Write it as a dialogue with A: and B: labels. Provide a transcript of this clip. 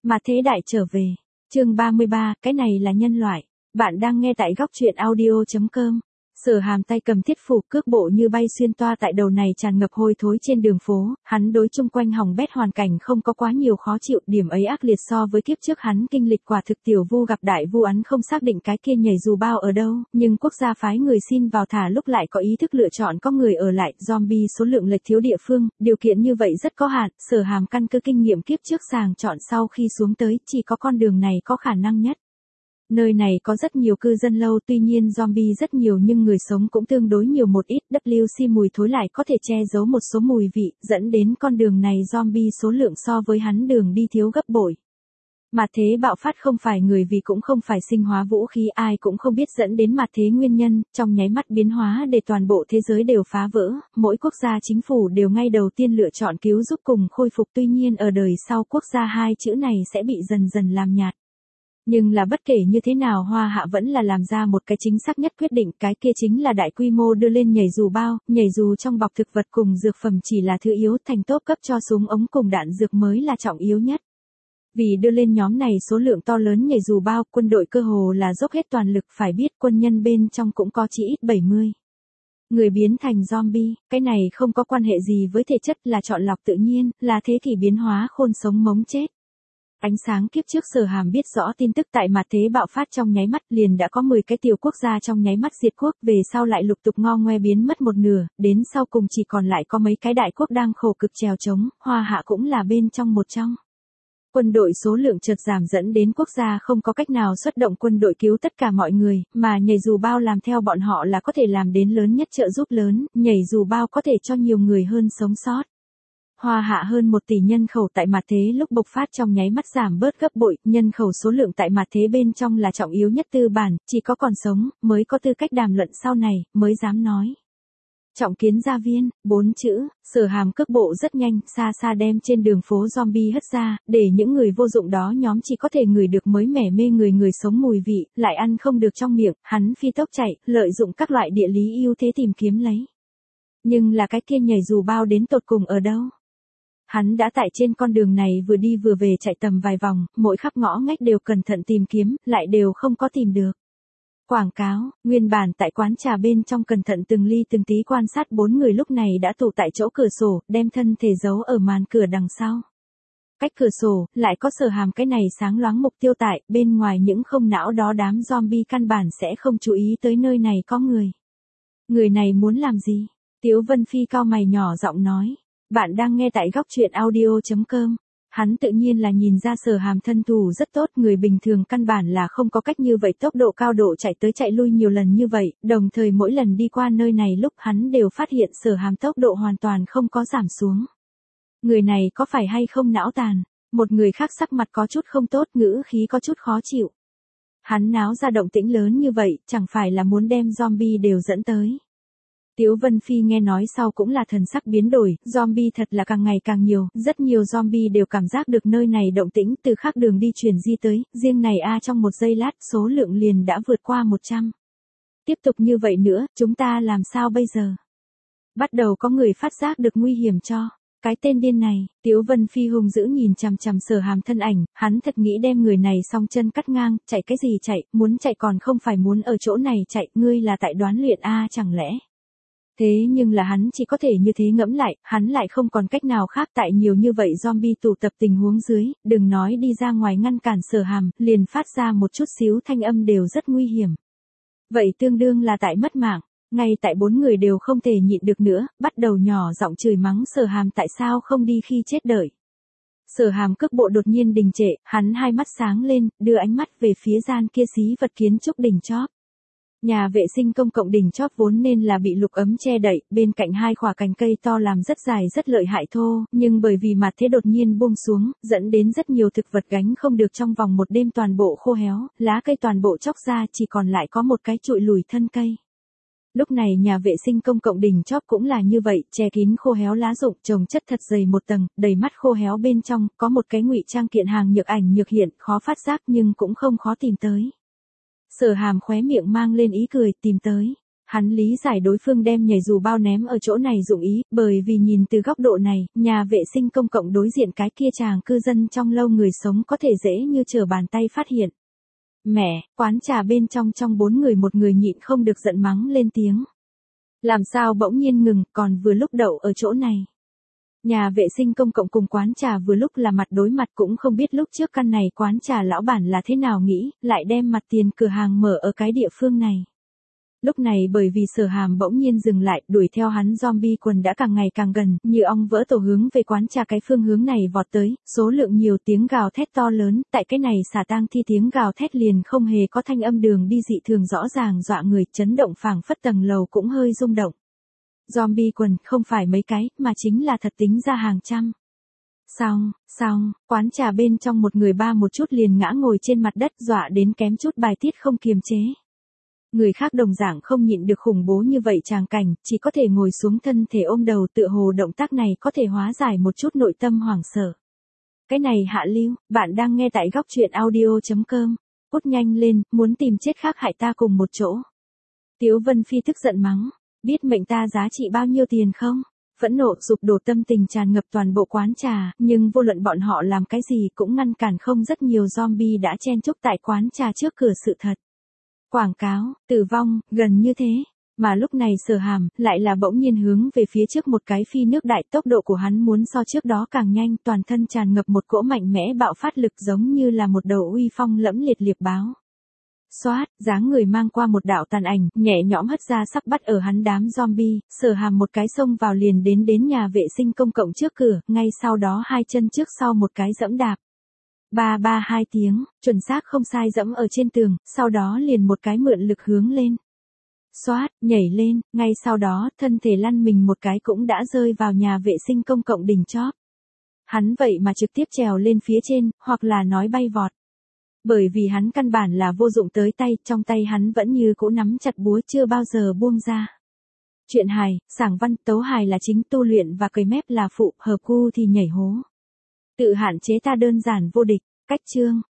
A: Mà thế đại trở về. Chương 33, cái này là nhân loại. Bạn đang nghe tại góc truyện audio.com. Sở Hàm tay cầm thiết phủ, cước bộ như bay xuyên toa tại đầu này tràn ngập hôi thối trên đường phố, hắn đối chung quanh hỏng bét hoàn cảnh không có quá nhiều khó chịu, điểm ấy ác liệt so với kiếp trước hắn kinh lịch quả thực tiểu vu gặp đại vu, hắn không xác định cái kia nhảy dù bao ở đâu, nhưng quốc gia phái người xin vào thả lúc lại có ý thức lựa chọn có người ở lại, zombie số lượng lệch thiếu địa phương, điều kiện như vậy rất có hạn, Sở Hàm căn cứ kinh nghiệm kiếp trước sàng chọn sau khi xuống tới, chỉ có con đường này có khả năng nhất. Nơi này có rất nhiều cư dân lâu, tuy nhiên zombie rất nhiều nhưng người sống cũng tương đối nhiều một ít, WC mùi thối lại có thể che giấu một số mùi vị, dẫn đến con đường này zombie số lượng so với hắn đường đi thiếu gấp bội. Mà thế bạo phát không phải người vì cũng không phải sinh hóa vũ khí, ai cũng không biết dẫn đến mặt thế nguyên nhân, trong nháy mắt biến hóa để toàn bộ thế giới đều phá vỡ, mỗi quốc gia chính phủ đều ngay đầu tiên lựa chọn cứu giúp cùng khôi phục, tuy nhiên ở đời sau quốc gia hai chữ này sẽ bị dần dần làm nhạt. Nhưng là bất kể như thế nào Hoa Hạ vẫn là làm ra một cái chính xác nhất quyết định, cái kia chính là đại quy mô đưa lên nhảy dù bao, nhảy dù trong bọc thực vật cùng dược phẩm chỉ là thứ yếu, thành tốt cấp cho súng ống cùng đạn dược mới là trọng yếu nhất. Vì đưa lên nhóm này số lượng to lớn nhảy dù bao, quân đội cơ hồ là dốc hết toàn lực, phải biết quân nhân bên trong cũng có chỉ ít 70 người biến thành zombie, cái này không có quan hệ gì với thể chất, là chọn lọc tự nhiên, là thế kỷ biến hóa khôn sống mống chết. Ánh sáng kiếp trước Sở Hàm biết rõ tin tức tại mặt thế bạo phát trong nháy mắt, liền đã có 10 cái tiểu quốc gia trong nháy mắt diệt quốc, về sau lại lục tục ngo ngoe biến mất một nửa, đến sau cùng chỉ còn lại có mấy cái đại quốc đang khổ cực trèo trống, Hoa Hạ cũng là bên trong một trong. Quân đội số lượng chợt giảm dẫn đến quốc gia không có cách nào xuất động quân đội cứu tất cả mọi người, mà nhảy dù bao làm theo bọn họ là có thể làm đến lớn nhất trợ giúp lớn, nhảy dù bao có thể cho nhiều người hơn sống sót. Hoa Hạ hơn 1 tỷ nhân khẩu tại mặt thế lúc bộc phát trong nháy mắt giảm bớt gấp bội, nhân khẩu số lượng tại mặt thế bên trong là trọng yếu nhất tư bản, chỉ có còn sống, mới có tư cách đàm luận sau này, mới dám nói. Trọng kiến gia viên, 4 chữ, Sở Hàm cước bộ rất nhanh, xa xa đem trên đường phố zombie hất ra, để những người vô dụng đó nhóm chỉ có thể ngửi được mới mẻ mê người sống mùi vị, lại ăn không được trong miệng, hắn phi tốc chạy, lợi dụng các loại địa lý ưu thế tìm kiếm lấy. Nhưng là cái kia nhảy dù bao đến tột cùng ở đâu? Hắn đã tại trên con đường này vừa đi vừa về chạy tầm vài vòng, mỗi khắp ngõ ngách đều cẩn thận tìm kiếm, lại đều không có tìm được. Quảng cáo, nguyên bản tại quán trà bên trong cẩn thận từng ly từng tí quan sát 4 người lúc này đã tụ tại chỗ cửa sổ, đem thân thể giấu ở màn cửa đằng sau. Cách cửa sổ, lại có Sở Hàm cái này sáng loáng mục tiêu tại, bên ngoài những không não đó đám zombie căn bản sẽ không chú ý tới nơi này có người. Người này muốn làm gì? Tiếu Vân Phi cau mày nhỏ giọng nói. Bạn đang nghe tại góc truyện audio.com. Hắn tự nhiên là nhìn ra Sở Hàm thân thủ rất tốt, người bình thường căn bản là không có cách như vậy tốc độ cao độ chạy tới chạy lui nhiều lần như vậy, đồng thời mỗi lần đi qua nơi này lúc hắn đều phát hiện Sở Hàm tốc độ hoàn toàn không có giảm xuống. Người này có phải hay không não tàn? Một người khác sắc mặt có chút không tốt, ngữ khí có chút khó chịu. Hắn náo ra động tĩnh lớn như vậy, chẳng phải là muốn đem zombie đều dẫn tới. Tiếu Vân Phi nghe nói sau cũng là thần sắc biến đổi, zombie thật là càng ngày càng nhiều, rất nhiều zombie đều cảm giác được nơi này động tĩnh từ khác đường đi truyền di tới, riêng này trong một giây lát số lượng liền đã vượt qua 100. Tiếp tục như vậy nữa, chúng ta làm sao bây giờ? Bắt đầu có người phát giác được nguy hiểm cho. Cái tên điên này, Tiếu Vân Phi hung dữ nhìn chằm chằm Sở Hàm thân ảnh, hắn thật nghĩ đem người này song chân cắt ngang, chạy cái gì chạy, muốn chạy còn không phải muốn ở chỗ này chạy, ngươi là tại đoán luyện chẳng lẽ? Thế nhưng là hắn chỉ có thể như thế ngẫm lại, hắn lại không còn cách nào khác tại nhiều như vậy zombie tụ tập tình huống dưới, đừng nói đi ra ngoài ngăn cản Sở Hàm, liền phát ra một chút xíu thanh âm đều rất nguy hiểm. Vậy tương đương là tại mất mạng, ngay tại 4 người đều không thể nhịn được nữa, bắt đầu nhỏ giọng chửi mắng Sở Hàm tại sao không đi khi chết đợi. Sở Hàm cước bộ đột nhiên đình trệ, hắn hai mắt sáng lên, đưa ánh mắt về phía gian kia xí vật kiến trúc đỉnh chóp. Nhà vệ sinh công cộng đỉnh chóp vốn nên là bị lục ấm che đậy, bên cạnh 2 khỏa cành cây to làm rất dài rất lợi hại thô, nhưng bởi vì mặt thế đột nhiên buông xuống, dẫn đến rất nhiều thực vật gánh không được trong vòng một đêm toàn bộ khô héo, lá cây toàn bộ chóc ra chỉ còn lại có một cái trụi lùi thân cây. Lúc này nhà vệ sinh công cộng đỉnh chóp cũng là như vậy, che kín khô héo lá rụng, chồng chất thật dày một tầng, đầy mắt khô héo bên trong, có một cái ngụy trang kiện hàng nhược ảnh nhược hiện, khó phát giác nhưng cũng không khó tìm tới. Sở Hàm khóe miệng mang lên ý cười, tìm tới. Hắn lý giải đối phương đem nhảy dù bao ném ở chỗ này dụng ý, bởi vì nhìn từ góc độ này, nhà vệ sinh công cộng đối diện cái kia chàng cư dân trong lâu người sống có thể dễ như trở bàn tay phát hiện. Mẹ, quán trà bên trong 4 người một người nhịn không được giận mắng lên tiếng. Làm sao bỗng nhiên ngừng, còn vừa lúc đậu ở chỗ này. Nhà vệ sinh công cộng cùng quán trà vừa lúc là mặt đối mặt, cũng không biết lúc trước căn này quán trà lão bản là thế nào nghĩ, lại đem mặt tiền cửa hàng mở ở cái địa phương này. Lúc này bởi vì Sở Hàm bỗng nhiên dừng lại, đuổi theo hắn zombie quần đã càng ngày càng gần, như ong vỡ tổ hướng về quán trà cái phương hướng này vọt tới, số lượng nhiều tiếng gào thét to lớn, tại cái này xả tang thi tiếng gào thét liền không hề có thanh âm đường đi dị thường rõ ràng dọa người, chấn động phảng phất tầng lầu cũng hơi rung động. Zombie quần không phải mấy cái, mà chính là thật tính ra hàng trăm. Xong, quán trà bên trong một người ba một chút liền ngã ngồi trên mặt đất, dọa đến kém chút bài tiết không kiềm chế. Người khác đồng dạng không nhịn được khủng bố như vậy tràng cảnh, chỉ có thể ngồi xuống thân thể ôm đầu, tựa hồ động tác này có thể hóa giải một chút nội tâm hoảng sợ. Cái này hạ lưu, bạn đang nghe tại góc truyện audio.com. Cút nhanh lên, muốn tìm chết khác hại ta cùng một chỗ. Tiếu Vân Phi tức giận mắng, biết mệnh ta giá trị bao nhiêu tiền không? Phẫn nộ sụp đổ tâm tình tràn ngập toàn bộ quán trà, nhưng vô luận bọn họ làm cái gì cũng ngăn cản không rất nhiều zombie đã chen chúc tại quán trà trước cửa sự thật. Quảng cáo, tử vong, gần như thế. Mà lúc này Sở Hàm, lại là bỗng nhiên hướng về phía trước một cái phi nước đại, tốc độ của hắn muốn so trước đó càng nhanh, toàn thân tràn ngập một cỗ mạnh mẽ bạo phát lực giống như là một đầu uy phong lẫm liệt liệp báo. Xoát, dáng người mang qua một đạo tàn ảnh, nhẹ nhõm hất ra sắp bắt ở hắn đám zombie, Sở Hàm một cái xông vào liền đến nhà vệ sinh công cộng trước cửa, ngay sau đó hai chân trước sau một cái dẫm đạp. Ba ba hai tiếng, chuẩn xác không sai dẫm ở trên tường, sau đó liền một cái mượn lực hướng lên. Xoát, nhảy lên, ngay sau đó, thân thể lăn mình một cái cũng đã rơi vào nhà vệ sinh công cộng đỉnh chóp. Hắn vậy mà trực tiếp trèo lên phía trên, hoặc là nói bay vọt. Bởi vì hắn căn bản là vô dụng tới tay, trong tay hắn vẫn như cũ nắm chặt búa chưa bao giờ buông ra. Chuyện hài, sảng văn, tấu hài là chính, tu luyện và cười mép là phụ, hợp gu thì nhảy hố. Tự hạn chế ta đơn giản vô địch, cách chương.